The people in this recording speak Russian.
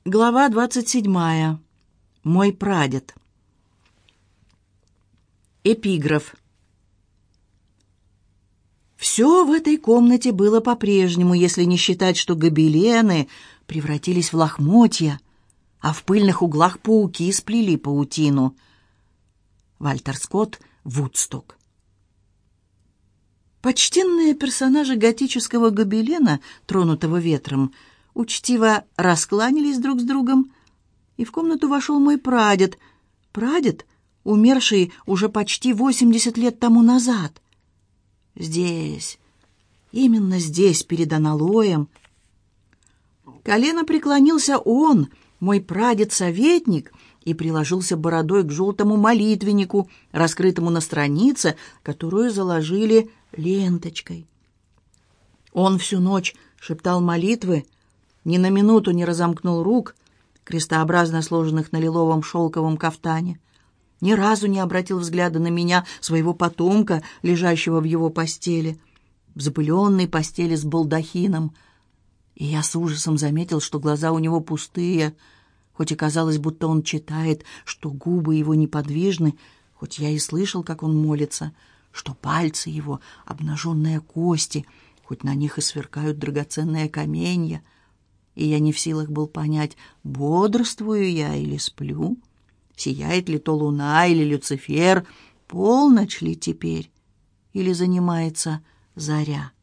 Глава 27. Мой прадед. Эпиграф. Все в этой комнате было по-прежнему, если не считать, что гобелены превратились в лохмотья, а в пыльных углах пауки сплели паутину. Вальтер Скотт, «Вудсток». Почтенные персонажи готического гобелена, тронутого ветром, учтиво раскланялись друг с другом, и в комнату вошел мой прадед, умерший уже почти 80 лет тому назад. Здесь, именно здесь, перед аналоем, колено преклонился он, мой прадед-советник, и приложился бородой к желтому молитвеннику, раскрытому на странице, которую заложили ленточкой. Он всю ночь шептал молитвы, ни на минуту не разомкнул рук, крестообразно сложенных на лиловом шелковом кафтане, ни разу не обратил взгляда на меня, своего потомка, лежащего в его постели, в запыленной постели с балдахином. И я с ужасом заметил, что глаза у него пустые, хоть и казалось, будто он читает, что губы его неподвижны, хоть я и слышал, как он молится, что пальцы его — обнаженные кости, хоть на них и сверкают драгоценные каменья. И я не в силах был понять, бодрствую я или сплю, сияет ли то луна или Люцифер, полночь ли теперь, или занимается заря.